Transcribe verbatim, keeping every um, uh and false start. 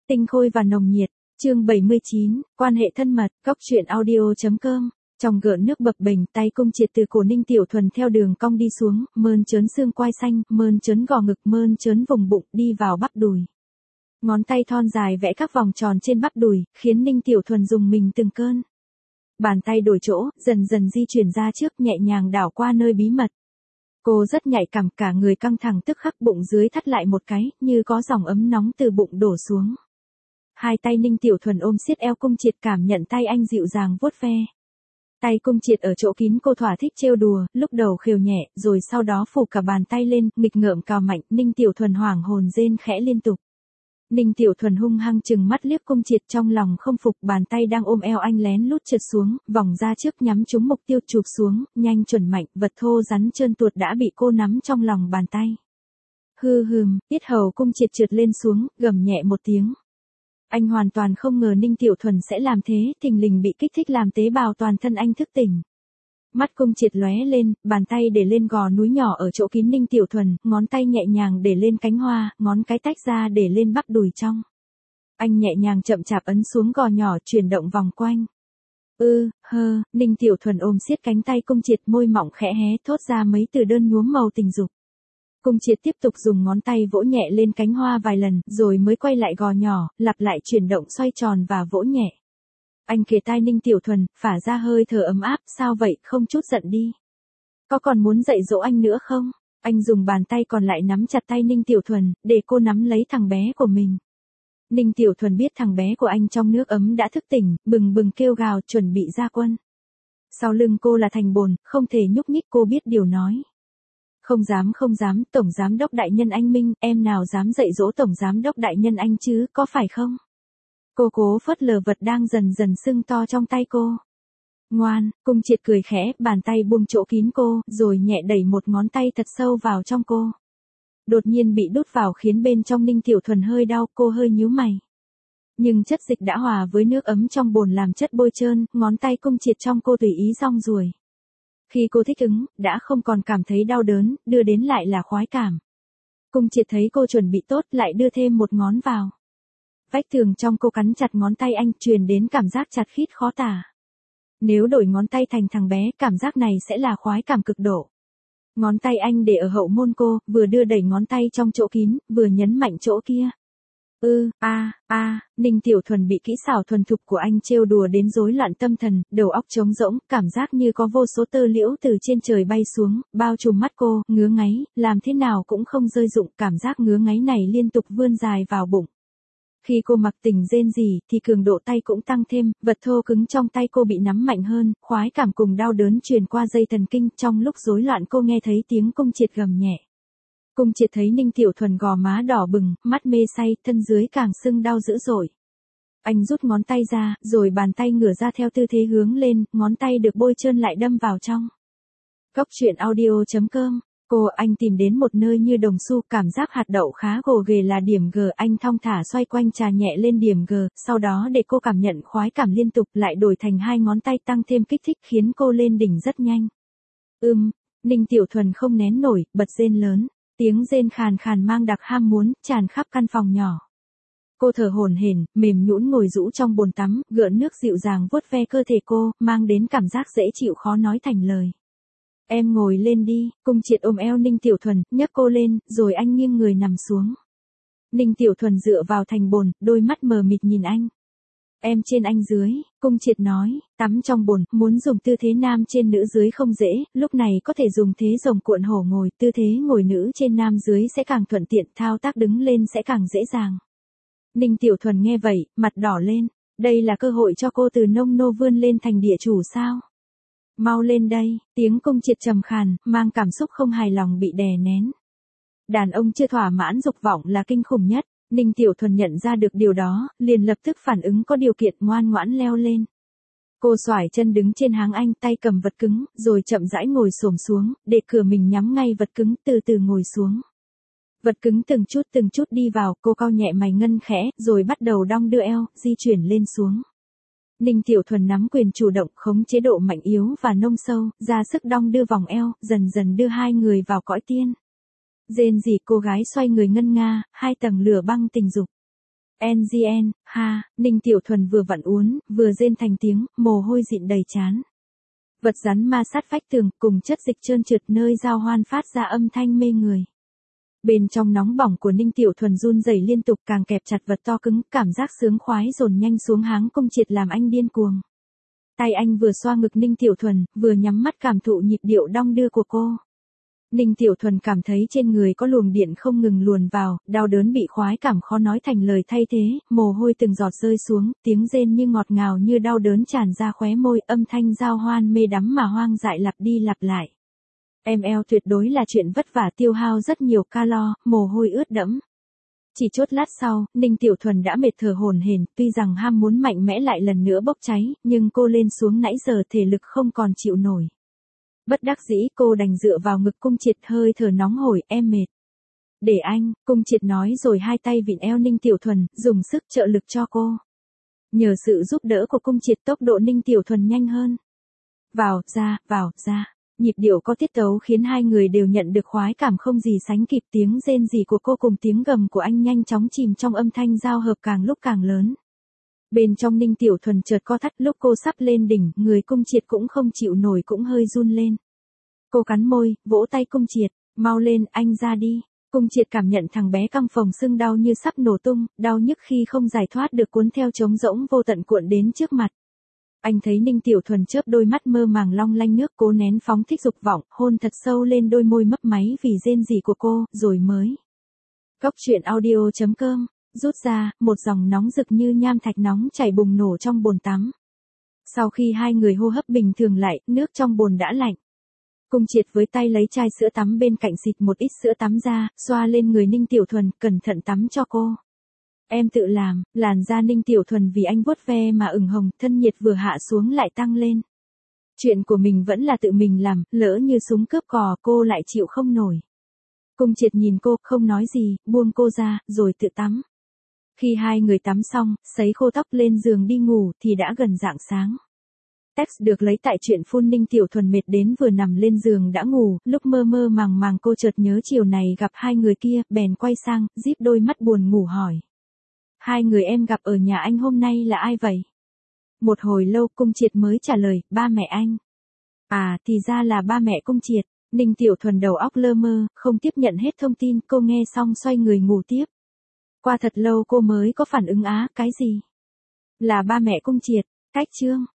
Tinh khôi và nồng nhiệt. Chương bảy mươi chín, quan hệ thân mật, góc truyện audio.com. Trong gợn nước bập bềnh, tay Cung Triệt từ cổ Ninh Tiểu Thuần theo đường cong đi xuống, mơn trớn xương quai xanh, mơn trớn gò ngực, mơn trớn vùng bụng, đi vào bắp đùi. Ngón tay thon dài vẽ các vòng tròn trên bắp đùi, khiến Ninh Tiểu Thuần dùng mình từng cơn. Bàn tay đổi chỗ, dần dần di chuyển ra trước, nhẹ nhàng đảo qua nơi bí mật. Cô rất nhạy cảm, cả người căng thẳng, tức khắc bụng dưới thắt lại một cái, như có dòng ấm nóng từ bụng đổ xuống. Hai tay Ninh Tiểu Thuần ôm siết eo Cung Triệt, cảm nhận tay anh dịu dàng vuốt ve. Tay Cung Triệt ở chỗ kín cô thỏa thích trêu đùa, lúc đầu khều nhẹ, rồi sau đó phủ cả bàn tay lên, nghịch ngợm cào mạnh, Ninh Tiểu Thuần hoảng hồn rên khẽ liên tục. Ninh Tiểu Thuần hung hăng chừng mắt liếc Cung Triệt, trong lòng không phục, bàn tay đang ôm eo anh lén lút trượt xuống, vòng ra trước nhắm trúng mục tiêu chụp xuống, nhanh chuẩn mạnh, vật thô rắn trơn tuột đã bị cô nắm trong lòng bàn tay. Hư hừm, yết hầu Cung Triệt trượt lên xuống, gầm nhẹ một tiếng. Anh hoàn toàn không ngờ Ninh Tiểu Thuần sẽ làm thế, thình lình bị kích thích làm tế bào toàn thân anh thức tỉnh. Mắt Cung Triệt lóe lên, bàn tay để lên gò núi nhỏ ở chỗ kín Ninh Tiểu Thuần, ngón tay nhẹ nhàng để lên cánh hoa, ngón cái tách ra để lên bắp đùi trong. Anh nhẹ nhàng chậm chạp ấn xuống gò nhỏ, chuyển động vòng quanh. Ư, hơ, Ninh Tiểu Thuần ôm siết cánh tay Cung Triệt, môi mỏng khẽ hé thốt ra mấy từ đơn nhuốm màu tình dục. Cung Triệt tiếp tục dùng ngón tay vỗ nhẹ lên cánh hoa vài lần, rồi mới quay lại gò nhỏ, lặp lại chuyển động xoay tròn và vỗ nhẹ. Anh kề tai Ninh Tiểu Thuần, phả ra hơi thở ấm áp, sao vậy, không chút giận đi. Có còn muốn dạy dỗ anh nữa không? Anh dùng bàn tay còn lại nắm chặt tay Ninh Tiểu Thuần, để cô nắm lấy thằng bé của mình. Ninh Tiểu Thuần biết thằng bé của anh trong nước ấm đã thức tỉnh, bừng bừng kêu gào chuẩn bị ra quân. Sau lưng cô là thành bồn, không thể nhúc nhích, cô biết điều nói. Không dám không dám, Tổng Giám đốc Đại Nhân anh Minh, em nào dám dạy dỗ Tổng Giám đốc Đại Nhân anh chứ, có phải không? Cô cố phớt lờ vật đang dần dần sưng to trong tay cô. Ngoan, Cung Triệt cười khẽ, bàn tay buông chỗ kín cô, rồi nhẹ đẩy một ngón tay thật sâu vào trong cô. Đột nhiên bị đút vào khiến bên trong Ninh Tiểu Thuần hơi đau, cô hơi nhíu mày. Nhưng chất dịch đã hòa với nước ấm trong bồn làm chất bôi trơn, ngón tay Cung Triệt trong cô tùy ý rong ruổi. Khi cô thích ứng, đã không còn cảm thấy đau đớn, đưa đến lại là khoái cảm. Cung Triệt thấy cô chuẩn bị tốt, lại đưa thêm một ngón vào. Vách tường trong cô cắn chặt ngón tay anh, truyền đến cảm giác chặt khít khó tả. Nếu đổi ngón tay thành thằng bé, cảm giác này sẽ là khoái cảm cực độ. Ngón tay anh để ở hậu môn cô, vừa đưa đẩy ngón tay trong chỗ kín, vừa nhấn mạnh chỗ kia. Ư, a, a, Ninh Tiểu Thuần bị kỹ xảo thuần thục của anh trêu đùa đến rối loạn tâm thần, đầu óc trống rỗng, cảm giác như có vô số tơ liễu từ trên trời bay xuống, bao trùm mắt cô, ngứa ngáy, làm thế nào cũng không rơi rụng, cảm giác ngứa ngáy này liên tục vươn dài vào bụng. Khi cô mặc tình rên rỉ, thì cường độ tay cũng tăng thêm, vật thô cứng trong tay cô bị nắm mạnh hơn, khoái cảm cùng đau đớn truyền qua dây thần kinh, trong lúc rối loạn cô nghe thấy tiếng Cung Triệt gầm nhẹ. Cung Triệt thấy Ninh Tiểu Thuần gò má đỏ bừng, mắt mê say, thân dưới càng sưng đau dữ dội. Anh rút ngón tay ra, rồi bàn tay ngửa ra theo tư thế hướng lên, ngón tay được bôi trơn lại đâm vào trong. Góc truyện audio.com. Cô anh tìm đến một nơi như đồng xu, cảm giác hạt đậu khá gồ ghề là điểm G, anh thong thả xoay quanh trà nhẹ lên điểm G, sau đó để cô cảm nhận khoái cảm liên tục, lại đổi thành hai ngón tay tăng thêm kích thích khiến cô lên đỉnh rất nhanh. Ưm, Ninh Tiểu Thuần không nén nổi, bật rên lớn, tiếng rên khàn khàn mang đặc ham muốn, tràn khắp căn phòng nhỏ. Cô thở hổn hển, mềm nhũn ngồi rũ trong bồn tắm, gợn nước dịu dàng vuốt ve cơ thể cô, mang đến cảm giác dễ chịu khó nói thành lời. Em ngồi lên đi, Cung Triệt ôm eo Ninh Tiểu Thuần, nhấc cô lên, rồi anh nghiêng người nằm xuống. Ninh Tiểu Thuần dựa vào thành bồn, đôi mắt mờ mịt nhìn anh. Em trên anh dưới, Cung Triệt nói, tắm trong bồn, muốn dùng tư thế nam trên nữ dưới không dễ, lúc này có thể dùng thế rồng cuộn hổ ngồi, tư thế ngồi nữ trên nam dưới sẽ càng thuận tiện, thao tác đứng lên sẽ càng dễ dàng. Ninh Tiểu Thuần nghe vậy, mặt đỏ lên, đây là cơ hội cho cô từ nông nô vươn lên thành địa chủ sao? Mau lên đây, tiếng Cung Triệt trầm khàn, mang cảm xúc không hài lòng bị đè nén. Đàn ông chưa thỏa mãn dục vọng là kinh khủng nhất, Ninh Tiểu Thuần nhận ra được điều đó, liền lập tức phản ứng có điều kiện, ngoan ngoãn leo lên. Cô xoải chân đứng trên háng anh, tay cầm vật cứng, rồi chậm rãi ngồi xổm xuống, để cửa mình nhắm ngay vật cứng, từ từ ngồi xuống. Vật cứng từng chút từng chút đi vào, cô cau nhẹ mày ngân khẽ, rồi bắt đầu đong đưa eo, di chuyển lên xuống. Ninh Tiểu Thuần nắm quyền chủ động, khống chế độ mạnh yếu và nông sâu, ra sức đong đưa vòng eo, dần dần đưa hai người vào cõi tiên. Rên rỉ cô gái xoay người ngân nga, hai tầng lửa băng tình dục. en giê en, ha, Ninh Tiểu Thuần vừa vặn uốn, vừa rên thành tiếng, mồ hôi dịn đầy trán. Vật rắn ma sát vách tường, cùng chất dịch trơn trượt nơi giao hoan phát ra âm thanh mê người. Bên trong nóng bỏng của Ninh Tiểu Thuần run rẩy liên tục, càng kẹp chặt vật to cứng, cảm giác sướng khoái dồn nhanh xuống háng Cung Triệt làm anh điên cuồng. Tay anh vừa xoa ngực Ninh Tiểu Thuần, vừa nhắm mắt cảm thụ nhịp điệu đong đưa của cô. Ninh Tiểu Thuần cảm thấy trên người có luồng điện không ngừng luồn vào, đau đớn bị khoái cảm khó nói thành lời thay thế, mồ hôi từng giọt rơi xuống, tiếng rên như ngọt ngào như đau đớn tràn ra khóe môi, âm thanh giao hoan mê đắm mà hoang dại lặp đi lặp lại. em lờ tuyệt đối là chuyện vất vả tiêu hao rất nhiều calo, mồ hôi ướt đẫm. Chỉ chốt lát sau, Ninh Tiểu Thuần đã mệt thở hổn hển, tuy rằng ham muốn mạnh mẽ lại lần nữa bốc cháy, nhưng cô lên xuống nãy giờ thể lực không còn chịu nổi. Bất đắc dĩ cô đành dựa vào ngực Cung Triệt, hơi thở nóng hổi, em mệt. Để anh, Cung Triệt nói rồi hai tay vịn eo Ninh Tiểu Thuần, dùng sức trợ lực cho cô. Nhờ sự giúp đỡ của Cung Triệt, tốc độ Ninh Tiểu Thuần nhanh hơn. Vào, ra, vào, ra. Nhịp điệu có tiết tấu khiến hai người đều nhận được khoái cảm không gì sánh kịp, tiếng rên rỉ của cô cùng tiếng gầm của anh nhanh chóng chìm trong âm thanh giao hợp càng lúc càng lớn. Bên trong Ninh Tiểu Thuần chợt co thắt, lúc cô sắp lên đỉnh, người Cung Triệt cũng không chịu nổi cũng hơi run lên. Cô cắn môi, vỗ tay Cung Triệt, mau lên, anh ra đi. Cung Triệt cảm nhận thằng bé căng phồng sưng đau như sắp nổ tung, đau nhức khi không giải thoát được cuốn theo trống rỗng vô tận cuộn đến trước mặt. Anh thấy Ninh Tiểu Thuần chớp đôi mắt mơ màng long lanh nước, cố nén phóng thích dục vọng, hôn thật sâu lên đôi môi mấp máy vì rên rỉ của cô, rồi mới. Góc truyện audio chấm com, rút ra, một dòng nóng rực như nham thạch nóng chảy bùng nổ trong bồn tắm. Sau khi hai người hô hấp bình thường lại, nước trong bồn đã lạnh. Cung Triệt với tay lấy chai sữa tắm bên cạnh xịt một ít sữa tắm ra, xoa lên người Ninh Tiểu Thuần, cẩn thận tắm cho cô. Em tự làm, làn da Ninh Tiểu Thuần vì anh vuốt ve mà ửng hồng, thân nhiệt vừa hạ xuống lại tăng lên. Chuyện của mình vẫn là tự mình làm, lỡ như súng cướp cò cô lại chịu không nổi. Cung Triệt nhìn cô, không nói gì, buông cô ra, rồi tự tắm. Khi hai người tắm xong, sấy khô tóc lên giường đi ngủ thì đã gần rạng sáng. Text được lấy tại truyện full. Ninh Tiểu Thuần mệt đến vừa nằm lên giường đã ngủ, lúc mơ mơ màng màng cô chợt nhớ chiều này gặp hai người kia, bèn quay sang, díp đôi mắt buồn ngủ hỏi. Hai người em gặp ở nhà anh hôm nay là ai vậy? Một hồi lâu Cung Triệt mới trả lời, ba mẹ anh. À, thì ra là ba mẹ Cung Triệt. Ninh Tiểu Thuần đầu óc lơ mơ, không tiếp nhận hết thông tin, cô nghe xong xoay người ngủ tiếp. Qua thật lâu cô mới có phản ứng, á, cái gì? Là ba mẹ Cung Triệt, cách chương.